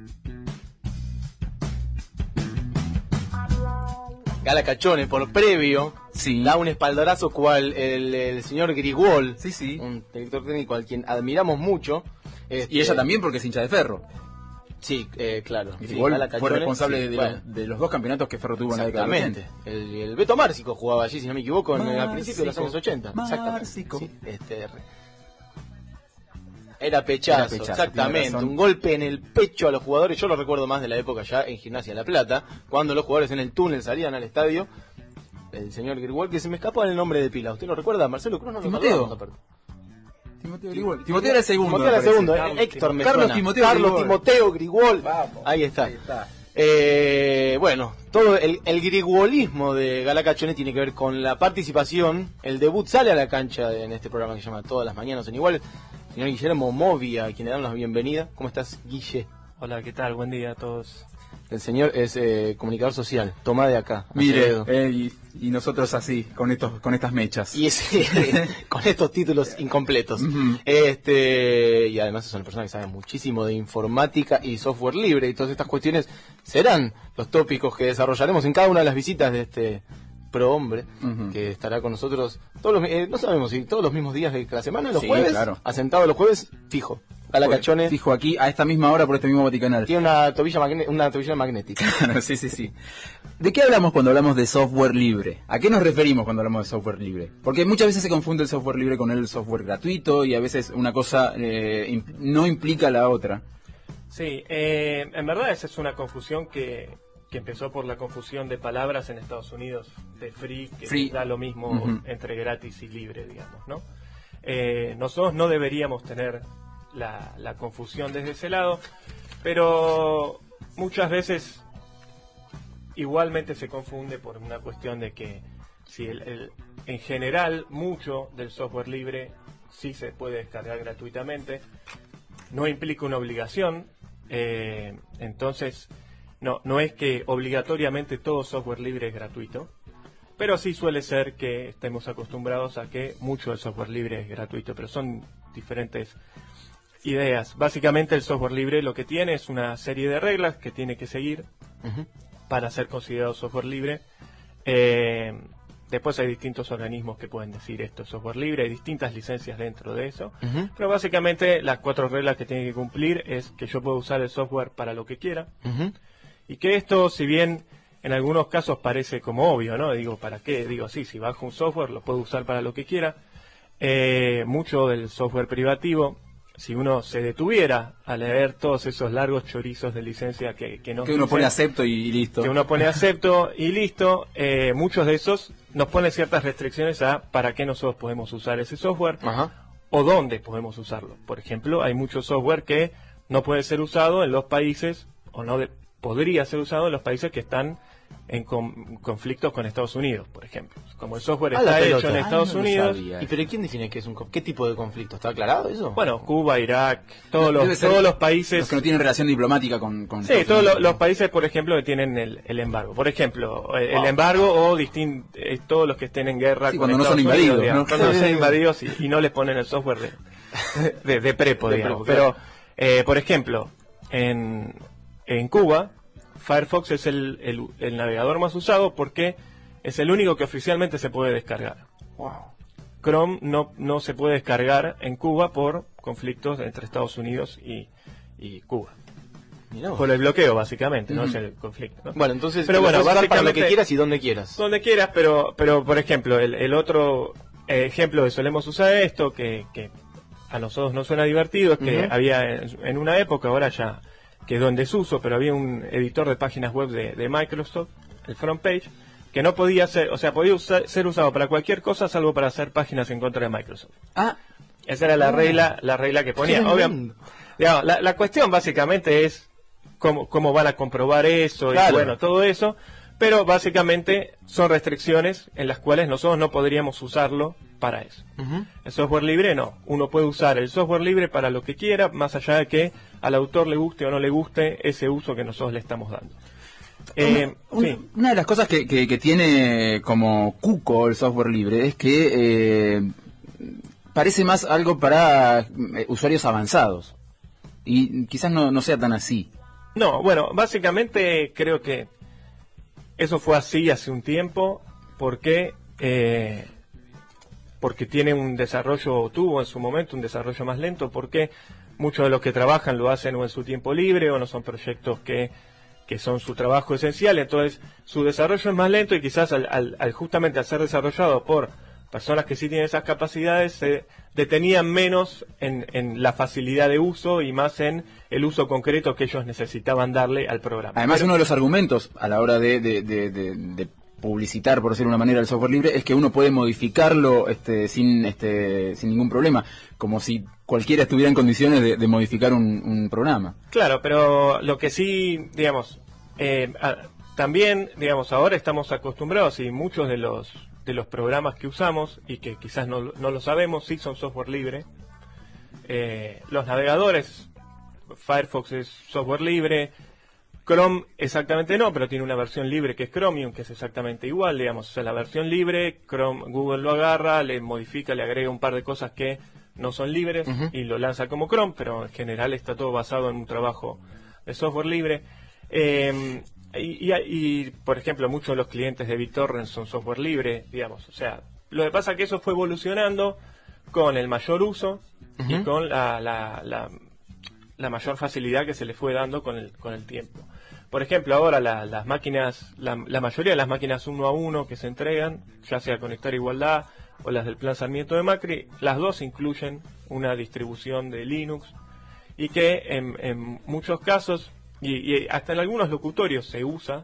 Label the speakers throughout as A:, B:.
A: Gala Cachone, por previo,
B: Sí.
A: da un espaldarazo cual el señor Grigol,
B: Sí, sí.
A: un director técnico al quien admiramos mucho.
B: Y ella también porque es hincha de Ferro.
A: Sí, claro.
B: Y
A: Sí,
B: igual
A: Gala
B: fue
A: Cachone,
B: responsable
A: sí,
B: de los 2 campeonatos que Ferro tuvo en la década de los
A: exactamente. El Beto Márcico jugaba allí, si no me equivoco, al principio de los años 80.
B: Márcico.
A: Exactamente. Sí, Era pechazo,
B: tiene
A: exactamente.
B: razón.
A: Un golpe en el pecho a los jugadores. Yo lo recuerdo más de la época ya en Gimnasia La Plata, cuando los jugadores en el túnel salían al estadio. El señor Grigol, que se me escapa el nombre de pila. ¿Usted lo recuerda? Marcelo Cruz, no lo
B: Timoteo.
A: recordamos, aparte.
B: Timoteo Grigol. Timoteo era el segundo.
A: Timoteo era el
B: me parece.
A: segundo. Héctor me
B: Carlos
A: suena.
B: Timoteo
A: Carlos
B: Grigol.
A: Timoteo Grigol.
B: Vamos.
A: Ahí está.
B: Ahí está.
A: Bueno, todo el griguolismo de Gala Cachone tiene que ver con la participación. El debut sale a la cancha en este programa que se llama Todas las Mañanas en Igual. Señor Guillermo Movia, a quien le damos la bienvenida. ¿Cómo estás, Guille?
C: Hola, ¿qué tal? Buen día a todos.
A: El señor es comunicador social. Tomá de acá.
B: Mire,
A: Acevedo.
B: y nosotros así, con estas mechas.
A: Y con estos títulos incompletos.
B: Ujú.
A: Y además es una persona que sabe muchísimo de informática y software libre, y todas estas cuestiones serán los tópicos que desarrollaremos en cada una de las visitas de este prohombre,
B: Ujú.
A: que estará con nosotros todos los, no sabemos si todos los mismos días de la semana, los
B: Sí,
A: jueves,
B: claro.
A: asentado los jueves, fijo. Gala Cachone
B: Fijo aquí, a esta misma hora, por este mismo Vaticanal.
A: tiene una tobilla magnética.
B: Sí, sí, sí. ¿De qué hablamos cuando hablamos de software libre? ¿A qué nos referimos cuando hablamos de software libre? Porque muchas veces se confunde el software libre con el software gratuito y a veces una cosa no implica la otra.
C: Sí, en verdad esa es una confusión que empezó por la confusión de palabras en Estados Unidos, de free, que
B: Free.
C: da lo mismo
B: Ujú.
C: entre gratis y libre, digamos, ¿no? Nosotros no deberíamos tener la confusión desde ese lado, pero muchas veces igualmente se confunde por una cuestión de que si en general mucho del software libre sí se puede descargar gratuitamente, no implica una obligación, entonces no es que obligatoriamente todo software libre es gratuito, pero sí suele ser que estemos acostumbrados a que mucho del software libre es gratuito, pero son diferentes ideas. Básicamente el software libre lo que tiene es una serie de reglas que tiene que seguir
A: Ujú.
C: para ser considerado software libre. Después hay distintos organismos que pueden decir esto es software libre, hay distintas licencias dentro de eso,
A: Ujú.
C: pero básicamente las 4 reglas que tiene que cumplir es que yo puedo usar el software para lo que quiera,
A: Ujú.
C: y que esto, si bien en algunos casos parece como obvio, ¿no? Digo, ¿para qué? Digo, sí, si bajo un software lo puedo usar para lo que quiera. Mucho del software privativo, si uno se detuviera a leer todos esos largos chorizos de licencia que nos
B: Que uno
C: dicen,
B: pone acepto y listo.
C: que uno pone acepto y listo, muchos de esos nos ponen ciertas restricciones a para qué nosotros podemos usar ese software
A: Ajá.
C: o dónde podemos usarlo. Por ejemplo, hay mucho software que no puede ser usado en los países, o no podría ser usado en los países que están en conflictos con Estados Unidos, por ejemplo. Como el software
A: Ah, la
C: está hecho
A: pelota.
C: en Estados
B: no lo
C: Unidos,
B: sabía.
A: ¿Y pero quién define qué es qué tipo de conflicto? ¿Está aclarado eso?
C: bueno, Cuba, Irak, todos
B: Debe ser
C: los países...
B: Los que no tienen relación diplomática con
C: Sí,
B: Estados
C: todos
B: Unidos.
C: los países, por ejemplo, que tienen el embargo. Por ejemplo, el embargo o todos los que estén en guerra
B: Sí,
C: con
B: cuando no son
C: Estados Unidos,
B: invadidos,
C: digamos,
B: ¿no?
C: cuando no son invadidos y no les ponen el software de prepo,
A: De
C: digamos.
A: prepo,
C: Pero, por ejemplo, en Cuba, Firefox es el navegador más usado porque es el único que oficialmente se puede descargar.
A: Wow.
C: Chrome no se puede descargar en Cuba por conflictos entre Estados Unidos y Cuba.
A: Mirá vos.
C: Por el bloqueo, básicamente, no
B: Ujú.
C: es el conflicto, ¿no?
A: Bueno, entonces
C: Pero
A: lo
C: bueno,
A: puedes usar para lo que
C: básicamente-
A: quieras y donde quieras.
C: Donde quieras, pero por ejemplo, el otro ejemplo que solemos usar esto, que a nosotros nos suena divertido, es que
A: Ujú.
C: había en una época, ahora ya quedó en desuso, pero había un editor de páginas web de Microsoft, el FrontPage, que no podía ser, o sea, podía ser usado para cualquier cosa salvo para hacer páginas en contra de Microsoft.
B: Ah,
C: Esa era la regla que ponía.
A: Tremendo.
C: Obviamente, digamos, la cuestión básicamente es cómo van a comprobar eso
A: Claro.
C: y bueno, todo eso, pero básicamente son restricciones en las cuales nosotros no podríamos usarlo para eso.
A: Ujú.
C: El software libre no, uno puede usar el software libre para lo que quiera, más allá de que al autor le guste o no le guste ese uso que nosotros le estamos dando. Sí.
B: Una de las cosas que tiene como cuco el software libre es que parece más algo para usuarios avanzados. Y quizás no sea tan así.
C: No, bueno, básicamente creo que eso fue así hace un tiempo porque porque tiene un desarrollo, tuvo en su momento un desarrollo más lento, porque muchos de los que trabajan lo hacen o en su tiempo libre o no son proyectos que son su trabajo esencial, entonces su desarrollo es más lento y quizás al justamente al ser desarrollado por personas que sí tienen esas capacidades se detenían menos en la facilidad de uso y más en el uso concreto que ellos necesitaban darle al programa.
B: Además, uno de los argumentos a la hora de publicitar, por decirlo de una manera, el software libre es que uno puede modificarlo sin ningún problema, como si cualquiera estuviera en condiciones de modificar un programa.
C: Claro, pero lo que sí, digamos, también, digamos, ahora estamos acostumbrados y muchos de los programas que usamos y que quizás no lo sabemos, sí son software libre. Los navegadores, Firefox es software libre, Chrome exactamente no, pero tiene una versión libre que es Chromium, que es exactamente igual, digamos, o sea, la versión libre, Google lo agarra, le modifica, le agrega un par de cosas que no son libres y lo lanza como Chrome, pero en general está todo basado en un trabajo de software libre. Y, por ejemplo, muchos de los clientes de BitTorrent son software libre, digamos, o sea, lo que pasa es que eso fue evolucionando con el mayor uso y con la mayor facilidad que se le fue dando con el tiempo. Por ejemplo, ahora las máquinas, la mayoría de las máquinas 1 a 1 que se entregan, ya sea Conectar Igualdad o las del Plan Sarmiento de Macri, las dos incluyen una distribución de Linux y que en muchos casos, y hasta en algunos locutorios se usa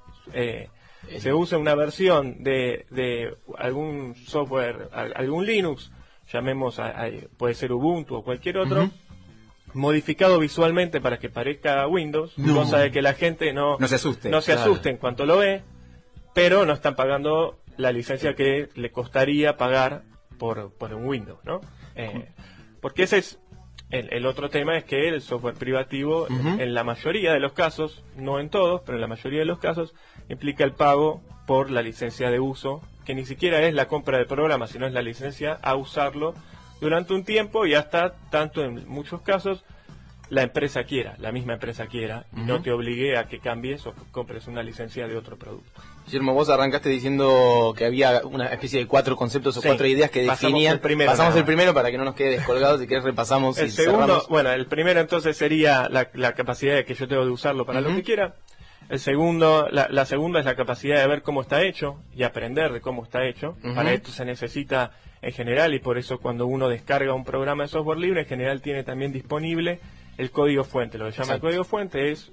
C: una versión de algún software, algún Linux, llamemos, puede ser Ubuntu o cualquier otro, modificado visualmente para que parezca Windows, cosa de que la gente no se asuste en cuanto lo ve, pero no están pagando la licencia que le costaría pagar por un Windows, ¿no? Porque ese es el otro tema, es que el software privativo en la mayoría de los casos, no en todos, pero en la mayoría de los casos implica el pago por la licencia de uso, que ni siquiera es la compra del programa, sino es la licencia a usarlo durante un tiempo y hasta tanto en muchos casos la misma empresa quiera, y no te obligue a que cambies o compres una licencia de otro producto.
A: Guillermo, vos arrancaste diciendo que había una especie de 4 conceptos o 4 ideas que definían. Pasamos el primero para que no nos quede descolgados, si querés repasamos.
C: El segundo, cerramos. Bueno, el primero entonces sería la capacidad que yo tengo de usarlo para lo que quiera. El segundo, la segunda es la capacidad de ver cómo está hecho y aprender de cómo está hecho. Para esto se necesita en general, y por eso cuando uno descarga un programa de software libre, en general tiene también disponible el código fuente. Lo que llama el código fuente es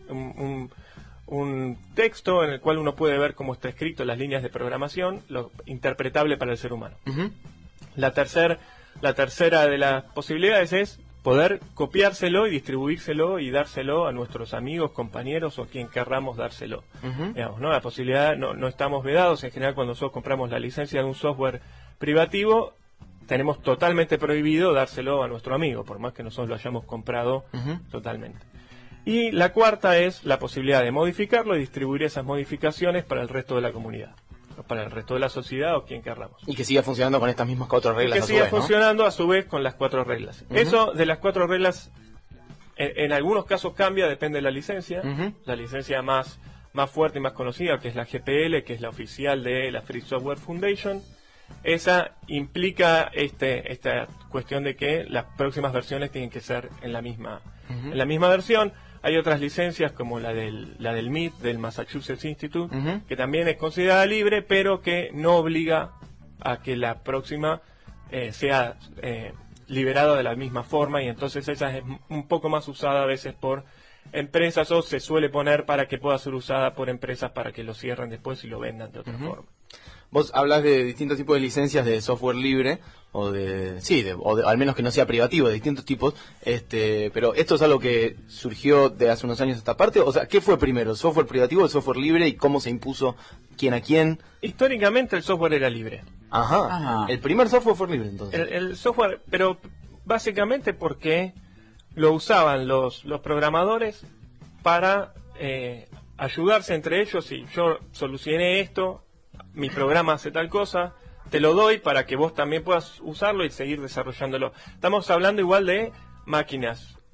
C: un texto en el cual uno puede ver cómo está escrito, las líneas de programación, lo interpretable para el ser humano. La tercera de las posibilidades es poder copiárselo y distribuírselo y dárselo a nuestros amigos, compañeros o quien querramos dárselo. Digamos, ¿no? La posibilidad, no estamos vedados. En general, cuando nosotros compramos la licencia de un software privativo, tenemos totalmente prohibido dárselo a nuestro amigo, por más que nosotros lo hayamos comprado totalmente. Y la cuarta es la posibilidad de modificarlo y distribuir esas modificaciones para el resto de la comunidad, para el resto de la sociedad o quien querramos.
A: Y que siga funcionando con estas mismas 4 reglas.
C: Y que siga funcionando a su vez con las 4 reglas. Eso de las 4 reglas, en algunos casos cambia, depende de la licencia. La licencia más fuerte y más conocida, que es la GPL, que es la oficial de la Free Software Foundation, esa implica esta cuestión de que las próximas versiones tienen que ser en la misma versión. Hay otras licencias como la del MIT, del Massachusetts Institute, que también es considerada libre, pero que no obliga a que la próxima sea liberada de la misma forma, y entonces esa es un poco más usada a veces por empresas, o se suele poner para que pueda ser usada por empresas para que lo cierren después y lo vendan de otra forma.
A: Vos hablas de distintos tipos de licencias de software libre, o al menos que no sea privativo, de distintos tipos, pero esto es algo que surgió de hace unos años a esta parte. O sea, ¿qué fue primero, el software privativo o el software libre, y cómo se impuso quién a quién?
C: Históricamente el software era libre.
A: El primer software fue libre, entonces.
C: El software, pero básicamente porque lo usaban los programadores para ayudarse entre ellos. Si yo solucioné esto, mi programa hace tal cosa, te lo doy para que vos también puedas usarlo y seguir desarrollándolo. Estamos hablando igual de máquinas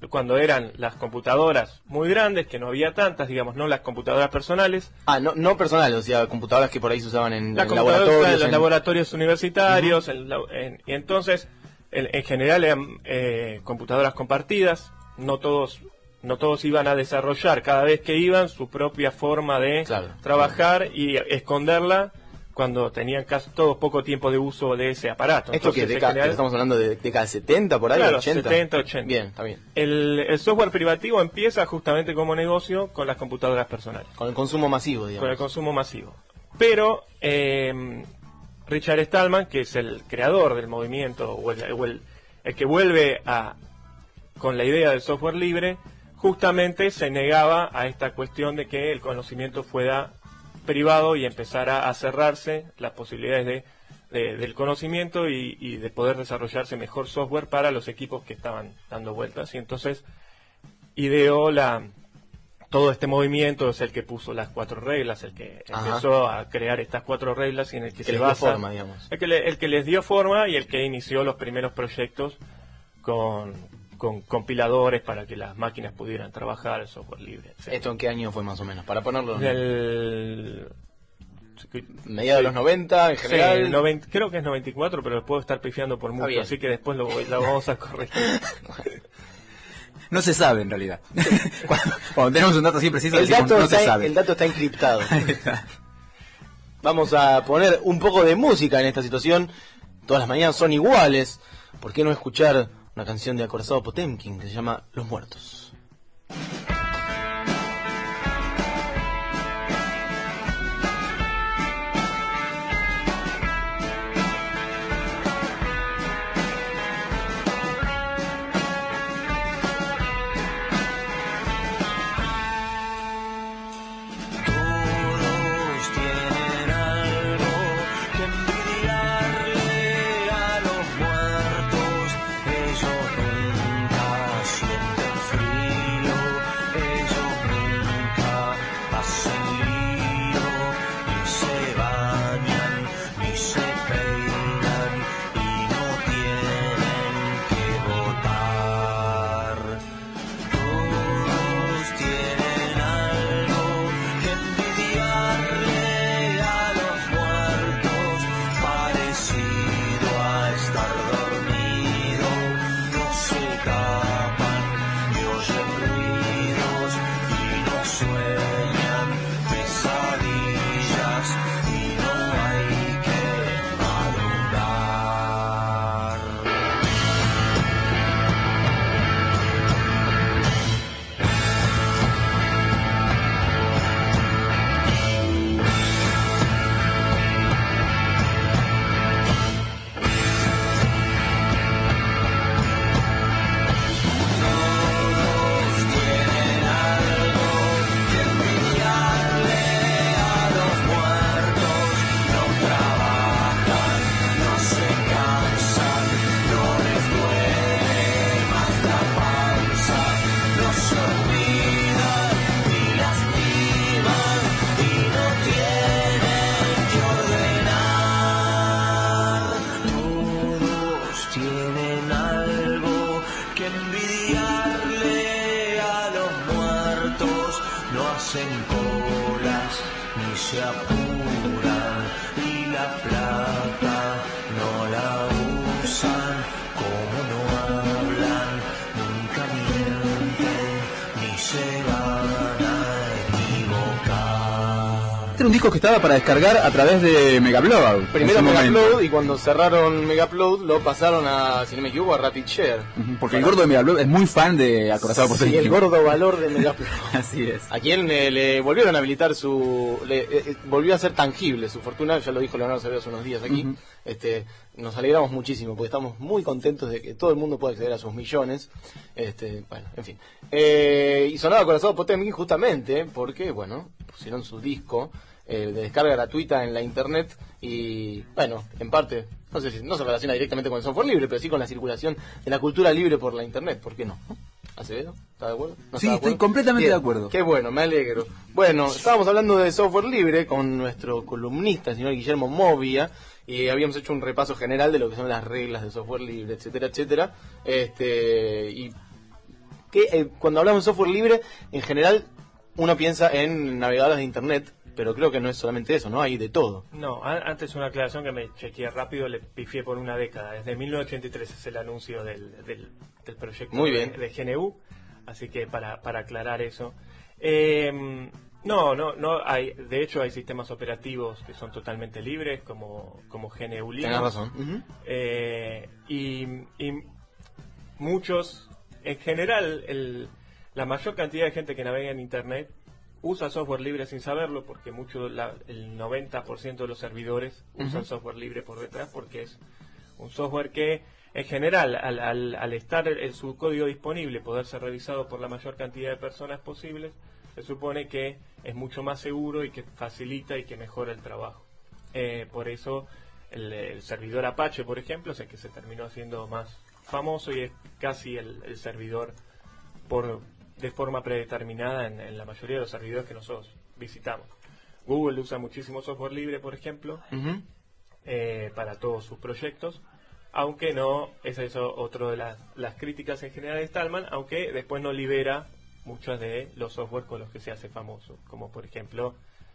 C: cuando eran las computadoras muy grandes, que no había tantas, digamos, no las computadoras personales.
A: No personales, o sea, computadoras que por ahí se usaban en
C: Las computadoras
A: laboratorios.
C: en los laboratorios universitarios, y entonces, en general eran computadoras compartidas, no todos iban a desarrollar cada vez que iban su propia forma de trabajar y esconderla cuando tenían casi todo poco tiempo de uso de ese aparato.
A: ¿Esto que estamos hablando de década 70 por ahí?
C: Claro,
A: 80.
C: 70, 80.
A: Bien, está bien.
C: El software privativo empieza justamente como negocio con las computadoras personales.
A: Con el consumo masivo, digamos.
C: Con el consumo masivo. Pero Richard Stallman, que es el creador del movimiento, o el que vuelve con la idea del software libre, justamente se negaba a esta cuestión de que el conocimiento fuera privado y empezara a cerrarse las posibilidades del conocimiento y de poder desarrollarse mejor software para los equipos que estaban dando vueltas. Y entonces ideó todo este movimiento, es el que puso las 4 reglas, el que empezó a crear estas 4 reglas y en el que se basa,
A: forma, digamos.
C: El que les dio forma y el que inició los primeros proyectos con compiladores para que las máquinas pudieran trabajar el software libre, etc.
A: ¿Esto en qué año fue más o menos? Para ponerlo
B: mediados de los 90 en general.
C: Sí, creo que es 94, pero lo puedo estar pifiando por mucho, así que después lo vamos a corregir.
B: No se sabe en realidad. Cuando tenemos un dato así preciso, no se sabe.
A: El dato está encriptado. Vamos a poner un poco de música en esta situación. Todas las mañanas son iguales. ¿Por qué no escuchar una canción de Acorazado Potemkin que se llama Los Muertos?
B: Era un disco que estaba para descargar a través de Megaupload.
A: Primero Megaupload, y cuando cerraron Megaupload lo pasaron a, si no me equivoco, a Rapid Share.
B: Porque el gordo de Megaupload es muy fan de Acorazado Potemkin.
A: Sí, el gordo valor de Megaupload.
B: Así es.
A: A quien le volvieron a habilitar volvió a ser tangible su fortuna, ya lo dijo Leonardo Acevedo hace unos días aquí. Nos alegramos muchísimo porque estamos muy contentos de que todo el mundo pueda acceder a sus millones. Bueno, en fin. Y sonaba Acorazado Potemkin justamente porque, bueno, pusieron su disco de descarga gratuita en la internet y, bueno, en parte, no sé si no se relaciona directamente con el software libre, pero sí con la circulación de la cultura libre por la internet. ¿Por qué no? ¿Acevedo? ¿Está de acuerdo? ¿No
B: sí,
A: está de acuerdo?
B: Estoy completamente de acuerdo.
A: Qué bueno, me alegro. Bueno, estábamos hablando de software libre con nuestro columnista, el señor Guillermo Movia, y habíamos hecho un repaso general de lo que son las reglas de software libre, etcétera, etcétera. Y que cuando hablamos de software libre, en general uno piensa en navegadores de internet, pero creo que no es solamente eso, ¿no? Hay de todo.
C: No, antes una aclaración que me chequeé rápido, le pifié por una década. Desde 1983 es el anuncio del proyecto
A: Muy bien.
C: de GNU, así que para aclarar eso. No hay, de hecho hay sistemas operativos que son totalmente libres, como GNU Linux.
A: Tenés razón.
C: Y muchos, en general, la mayor cantidad de gente que navega en Internet usa software libre sin saberlo, porque el 90% de los servidores usan software libre por detrás, porque es un software que, en general, al estar su código disponible, poder ser revisado por la mayor cantidad de personas posibles, se supone que es mucho más seguro y que facilita y que mejora el trabajo. Por eso el servidor Apache, por ejemplo, es el que se terminó haciendo más famoso y es casi el servidor de forma predeterminada en la mayoría de los servidores que nosotros visitamos. Google usa muchísimo software libre, por ejemplo, para todos sus proyectos, aunque no, es eso otro de las críticas en general de Stallman, aunque después no libera muchos de los software con los que se hace famoso, como por ejemplo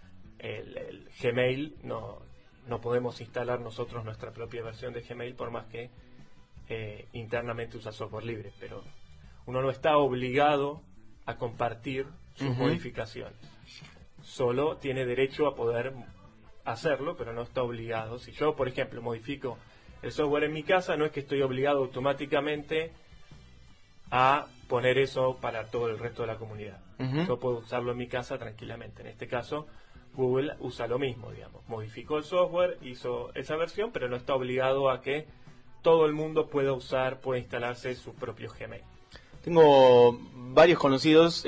C: el Gmail. No podemos instalar nosotros nuestra propia versión de Gmail, por más que internamente usa software libre, pero uno no está obligado a compartir sus modificaciones. Solo tiene derecho a poder hacerlo, pero no está obligado. Si yo, por ejemplo, modifico el software en mi casa, no es que estoy obligado automáticamente a poner eso para todo el resto de la comunidad. Yo puedo usarlo en mi casa tranquilamente. En este caso, Google usa lo mismo, digamos. Modificó el software, hizo esa versión, pero no está obligado a que todo el mundo pueda instalarse su propio Gmail.
A: Tengo varios conocidos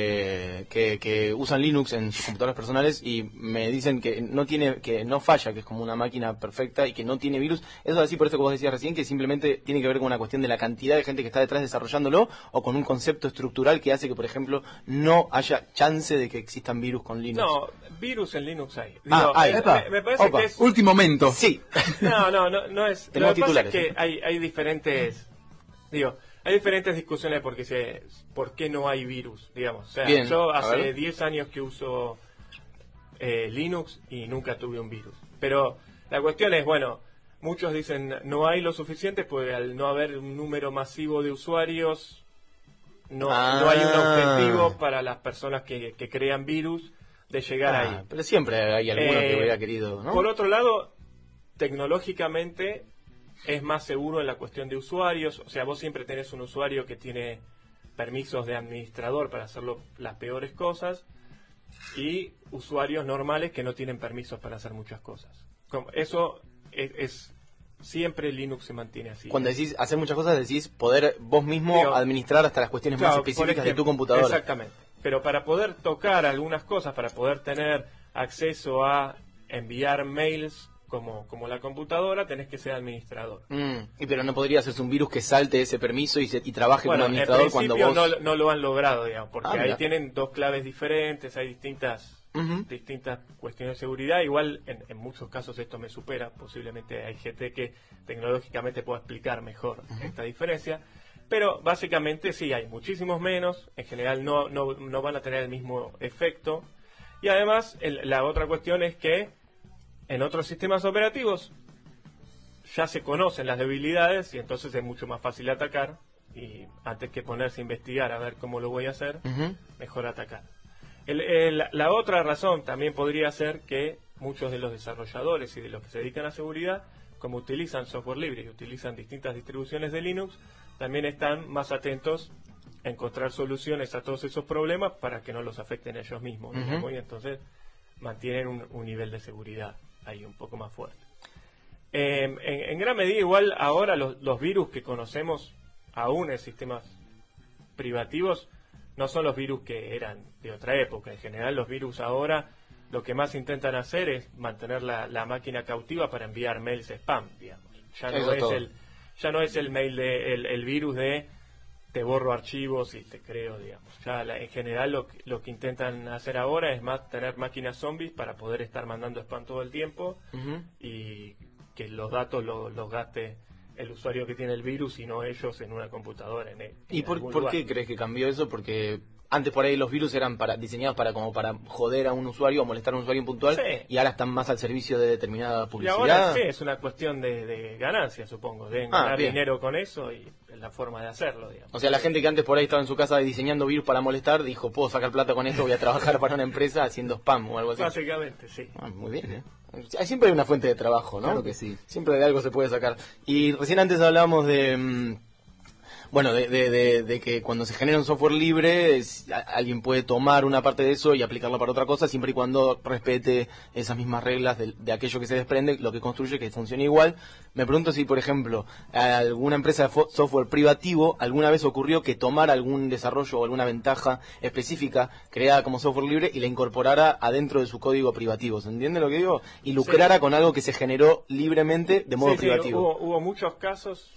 A: que usan Linux en sus computadoras personales y me dicen que no falla, que es como una máquina perfecta y que no tiene virus. Eso es así, por eso que vos decías recién, que simplemente tiene que ver con una cuestión de la cantidad de gente que está detrás desarrollándolo, o con un concepto estructural que hace que, por ejemplo, no haya chance de que existan virus con Linux.
C: No, virus en Linux hay.
A: Hay.
C: Me parece que es...
B: Último momento.
A: Sí.
C: No es...
A: Tenemos
C: lo que pasa
A: titulares.
C: es que hay diferentes... Hay diferentes discusiones por qué no hay virus, digamos. O sea,
A: Bien,
C: yo
A: a
C: hace
A: ver.
C: 10 años que uso Linux y nunca tuve un virus. Pero la cuestión es, muchos dicen no hay lo suficiente, pues al no haber un número masivo de usuarios, no hay un objetivo para las personas que crean virus de llegar ahí.
A: Pero siempre hay alguno que hubiera querido, ¿no?
C: Por otro lado, tecnológicamente es más seguro en la cuestión de usuarios. O sea, vos siempre tenés un usuario que tiene permisos de administrador para hacer las peores cosas, y usuarios normales que no tienen permisos para hacer muchas cosas. Eso es siempre Linux se mantiene así.
A: Cuando decís hacer muchas cosas, decís poder vos mismo administrar hasta las cuestiones más específicas de tu computadora.
C: Exactamente. Pero para poder tocar algunas cosas, para poder tener acceso a enviar mails como la computadora, tenés que ser administrador.
A: Pero no podría hacerse un virus que salte ese permiso y trabaje como administrador cuando vos...
C: no lo han logrado, digamos, porque ahí
A: mira.
C: tienen dos claves diferentes, hay distintas cuestiones de seguridad. Igual en muchos casos esto me supera, posiblemente hay gente que tecnológicamente pueda explicar mejor esta diferencia, pero básicamente sí, hay muchísimos menos, en general no van a tener el mismo efecto, y además la otra cuestión es que en otros sistemas operativos ya se conocen las debilidades y entonces es mucho más fácil atacar, y antes que ponerse a investigar a ver cómo lo voy a hacer, mejor atacar. La otra razón también podría ser que muchos de los desarrolladores y de los que se dedican a seguridad, como utilizan software libre y utilizan distintas distribuciones de Linux, también están más atentos a encontrar soluciones a todos esos problemas para que no los afecten a ellos mismos, digamos, y entonces mantienen un nivel de seguridad ahí un poco más fuerte. En gran medida igual ahora los virus que conocemos aún en sistemas privativos no son los virus que eran de otra época. En general los virus ahora lo que más intentan hacer es mantener la máquina cautiva para enviar mails spam, digamos. Ya no es el mail el virus de te borro archivos y te creo, digamos. Ya en general lo que intentan hacer ahora es más tener máquinas zombies para poder estar mandando spam todo el tiempo y que los datos los gaste el usuario que tiene el virus y no ellos en una computadora.
A: ¿Y por qué crees que cambió eso? Porque antes por ahí los virus eran diseñados para joder a un usuario o molestar a un usuario puntual,
C: sí.
A: Y ahora están más al servicio de determinada
C: Y
A: publicidad.
C: ahora sí, es una cuestión de ganancia, supongo. Deben ganar
A: bien.
C: dinero con eso y es la forma de hacerlo, digamos.
A: O sea, la gente que antes por ahí estaba en su casa diseñando virus para molestar, dijo, puedo sacar plata con esto, voy a trabajar para una empresa haciendo spam o algo así.
C: Básicamente, sí.
A: Muy bien, ¿eh? Siempre hay una fuente de trabajo, ¿no?
B: Claro que sí.
A: Siempre de algo se puede sacar. Y recién antes hablábamos de... Bueno, de que cuando se genera un software libre, alguien puede tomar una parte de eso y aplicarla para otra cosa, siempre y cuando respete esas mismas reglas de aquello que se desprende, lo que construye, que funcione igual. Me pregunto si, por ejemplo, alguna empresa de software privativo alguna vez ocurrió que tomara algún desarrollo o alguna ventaja específica creada como software libre y la incorporara adentro de su código privativo. ¿Se entiende lo que digo? Y lucrara con algo que se generó libremente de modo privativo.
C: Hubo muchos casos.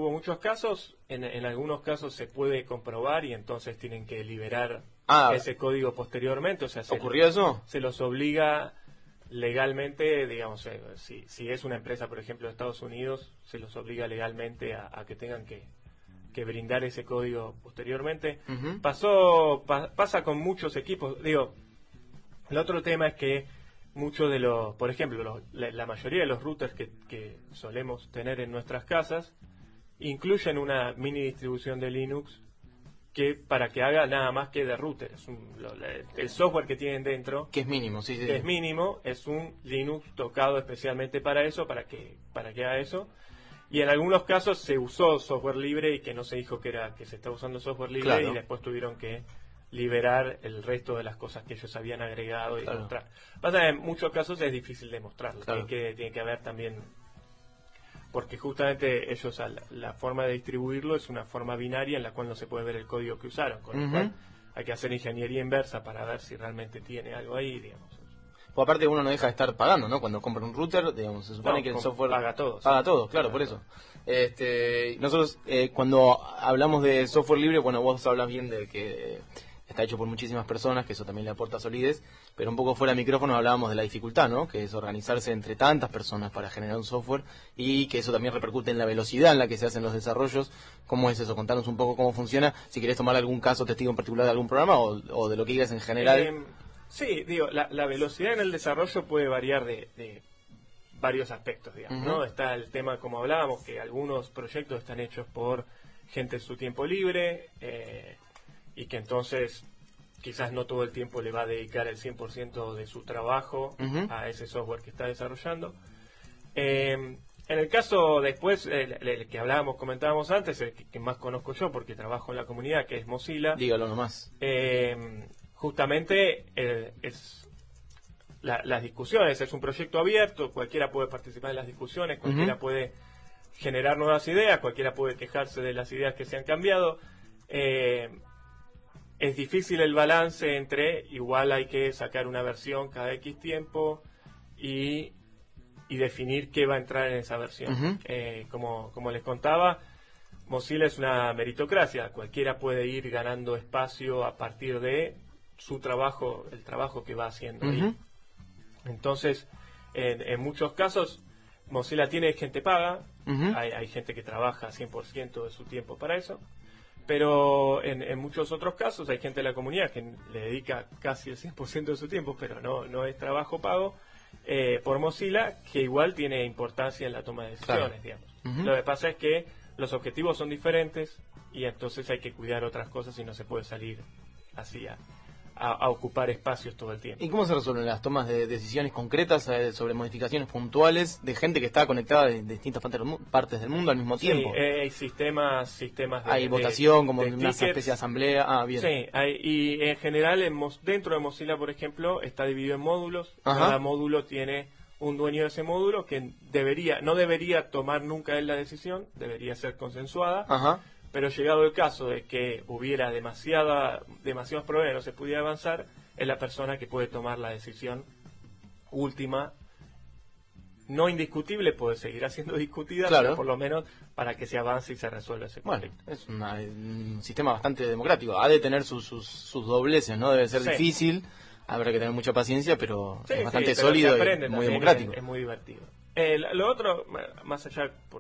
C: En algunos casos se puede comprobar y entonces tienen que liberar ese código posteriormente. O sea,
A: ¿ocurrió eso?
C: Se los obliga legalmente, digamos, si es una empresa, por ejemplo, de Estados Unidos, se los obliga legalmente a que tengan que brindar ese código posteriormente.
A: Uh-huh.
C: Pasa con muchos equipos. Digo, el otro tema es que muchos de los, por ejemplo, la mayoría de los routers que solemos tener en nuestras casas incluyen una mini distribución de Linux para que haga nada más que de router. El software que tienen dentro,
A: que es mínimo, sí.
C: Que es mínimo, es un Linux tocado especialmente para eso, para que haga eso. Y en algunos casos se usó software libre y que no se dijo que se estaba usando software libre, claro. Y después tuvieron que liberar el resto de las cosas que ellos habían agregado y
A: claro.
C: demostrar. Pasa que en muchos casos es difícil demostrarlo.
A: Claro.
C: Tiene que haber también, porque justamente ellos la forma de distribuirlo es una forma binaria en la cual no se puede ver el código que usaron, con lo cual hay que hacer ingeniería inversa para ver si realmente tiene algo ahí, digamos.
A: O aparte uno no deja de estar pagando, ¿no? Cuando compra un router, digamos, se supone que el software
C: paga todo.
A: Paga todo, claro, por eso. Nosotros cuando hablamos de software libre, bueno, vos hablas bien de que está hecho por muchísimas personas, que eso también le aporta solidez, pero un poco fuera de micrófono hablábamos de la dificultad, ¿no? Que es organizarse entre tantas personas para generar un software y que eso también repercute en la velocidad en la que se hacen los desarrollos. ¿Cómo es eso? Contanos un poco cómo funciona, si querés tomar algún caso testigo en particular de algún programa o de lo que digas en general.
C: Sí, digo, la velocidad en el desarrollo puede variar de varios aspectos, digamos, ¿no? Está el tema, como hablábamos, que algunos proyectos están hechos por gente en su tiempo libre, y que entonces quizás no todo el tiempo le va a dedicar el 100% de su trabajo a ese software que está desarrollando. En el caso después, el que comentábamos antes, el que más conozco yo porque trabajo en la comunidad, que es Mozilla.
A: Dígalo nomás.
C: Justamente las discusiones, es un proyecto abierto, cualquiera puede participar en las discusiones, cualquiera puede generar nuevas ideas, cualquiera puede quejarse de las ideas que se han cambiado. Es difícil el balance entre igual hay que sacar una versión cada X tiempo y definir qué va a entrar en esa versión. Como les contaba, Mozilla es una meritocracia, cualquiera puede ir ganando espacio a partir de su trabajo, el trabajo que va haciendo ahí. Entonces, en muchos casos, Mozilla tiene gente paga, hay gente que trabaja 100% de su tiempo para eso, pero en muchos otros casos hay gente de la comunidad que le dedica casi el 100% de su tiempo, pero no es trabajo pago por Mozilla, que igual tiene importancia en la toma de decisiones, digamos. Lo que pasa es que los objetivos son diferentes y entonces hay que cuidar otras cosas y no se puede salir así a ocupar espacios todo el tiempo.
A: ¿Y cómo se resuelven las tomas de decisiones concretas sobre modificaciones puntuales de gente que está conectada de distintas partes del mundo al mismo tiempo?
C: Sí, hay sistemas de
A: hay votación, como
C: de
A: una especie de asamblea. Bien.
C: Sí, y en general dentro de Mozilla, por ejemplo, está dividido en módulos. Cada módulo tiene un dueño de ese módulo que no debería tomar nunca él la decisión, debería ser consensuada. Pero llegado el caso de que hubiera demasiados problemas, no se pudiera avanzar, es la persona que puede tomar la decisión última, no indiscutible, puede seguir siendo discutida, pero por lo menos para que se avance y se resuelva ese conflicto.
A: Bueno, es un sistema bastante democrático, ha de tener sus dobleces, ¿no? Debe ser difícil, habrá que tener mucha paciencia, pero es bastante sólido y muy democrático.
C: Es muy divertido. Lo otro, más allá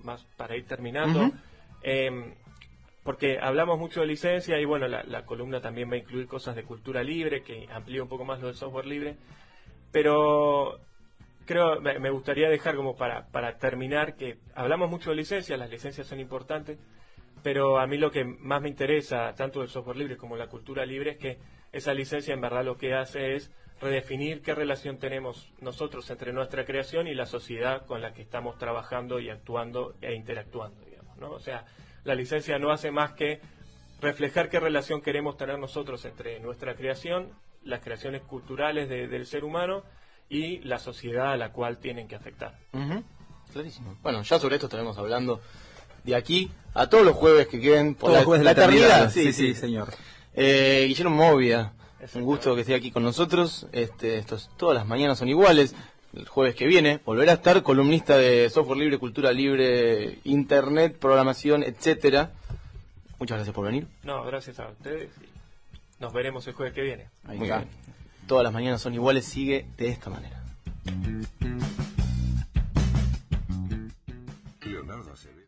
C: más para ir terminando. Porque hablamos mucho de licencia y bueno, la columna también va a incluir cosas de cultura libre, que amplía un poco más lo del software libre, pero creo, me gustaría dejar como para terminar que hablamos mucho de licencias, las licencias son importantes, pero a mí lo que más me interesa, tanto del software libre como la cultura libre, es que esa licencia en verdad lo que hace es redefinir qué relación tenemos nosotros entre nuestra creación y la sociedad con la que estamos trabajando y actuando e interactuando, digamos, ¿no? O sea, la licencia no hace más que reflejar qué relación queremos tener nosotros entre nuestra creación, las creaciones culturales del ser humano y la sociedad a la cual tienen que afectar.
A: Clarísimo. Bueno, ya sobre esto estaremos hablando de aquí a todos los jueves que queden por
B: Todos los jueves de la eternidad. Sí, señor.
A: Guillermo Movia, un gusto que esté aquí con nosotros. Todas las mañanas son iguales. El jueves que viene volverá a estar columnista de software libre, cultura libre, internet, programación, etcétera. Muchas gracias por venir.
C: No, gracias a ustedes y nos veremos el jueves que viene.
A: Muy bien. Todas las mañanas son iguales, sigue de esta manera.